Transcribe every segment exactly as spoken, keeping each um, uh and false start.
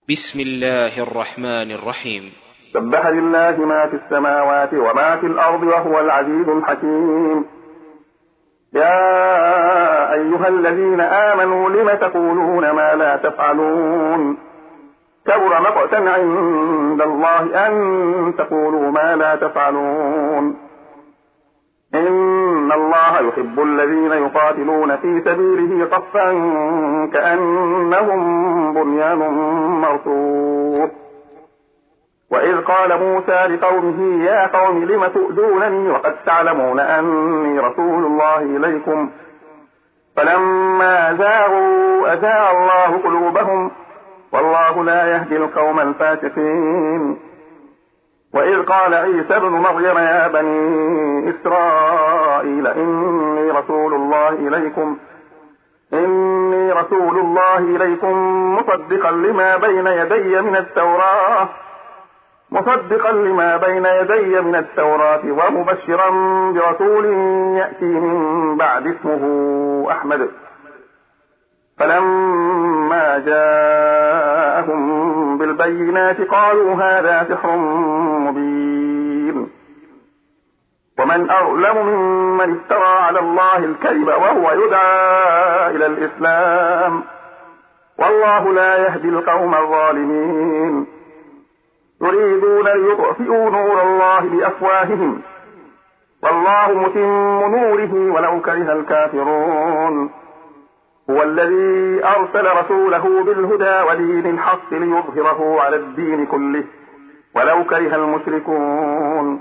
بسم الله الرحمن الرحيم. سبح لله ما في السماوات وما في الأرض وهو العزيز الحكيم. يا أيها الذين آمنوا لم تقولون ما لا تفعلون كبر مقتا عند الله أن تقولوا ما لا تفعلون. إن الله يحب الذين يقاتلون في سبيله صفا كأنهم بنيان مرصوص. وإذ قال موسى لقومه يا قوم لم تؤذونني وقد تعلمون أني رسول الله إليكم فلما زاغوا أزاغ الله قلوبهم والله لا يهدي القوم الفاسقين. وإذ قال عيسى ابن مريم يا بني إسرائيل إني رسول الله إليكم إني رسول الله إليكم مصدقا لما بين يدي من التوراة مصدقا لما بين يدي من التوراة ومبشرا برسول يأتي من بعد اسمه أحمد. فلما جاءهم بالبينات قالوا هذا سحر مبين. ومن أظلم ممن افترى على الله الكذب وهو يدعى إلى الإسلام والله لا يهدي القوم الظالمين. يريدون ليطفئوا نور الله بأفواههم والله متم نوره ولو كره الكافرون. هو الذي أرسل رسوله بالهدى ودين الحق ليظهره على الدين كله ولو كره المشركون.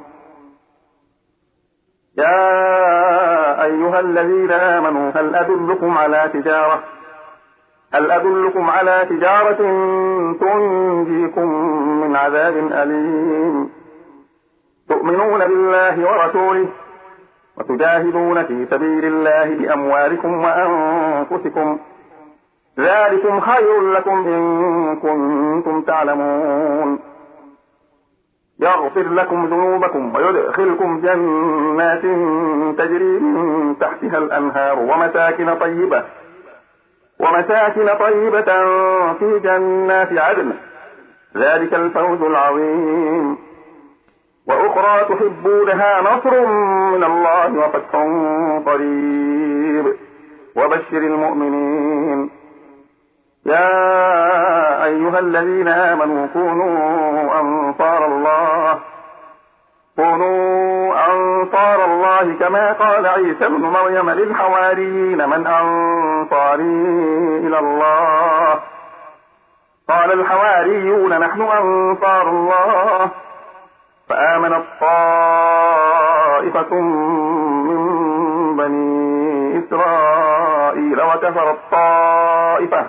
يا أيها الذين آمنوا هل أدلكم على تجارة هل أدلكم على تجارة تنجيكم من عذاب أليم تؤمنون بالله ورسوله وتجاهدون في سبيل الله بأموالكم وأنفسكم ذلكم خير لكم إن كنتم تعلمون. يغفر لكم ذنوبكم ويدخلكم جنات تجري من تحتها الأنهار ومساكن طيبة ومساكن طيبة في جنات عدن ذلك الفوز العظيم. وأخرى تحبونها نصر من الله وفتح قريب وبشر المؤمنين. يا أيها الذين آمنوا كونوا أنصار الله كونوا أنصار الله كما قال عيسى ابن مريم للحواريين من أنصاري إلى الله قال الحواريون نحن أنصار الله. فآمنت طائفة من بني إسرائيل وكفرت طائفة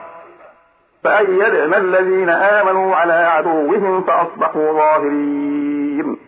فأيدنا الذين آمنوا على عدوهم فأصبحوا ظاهرين.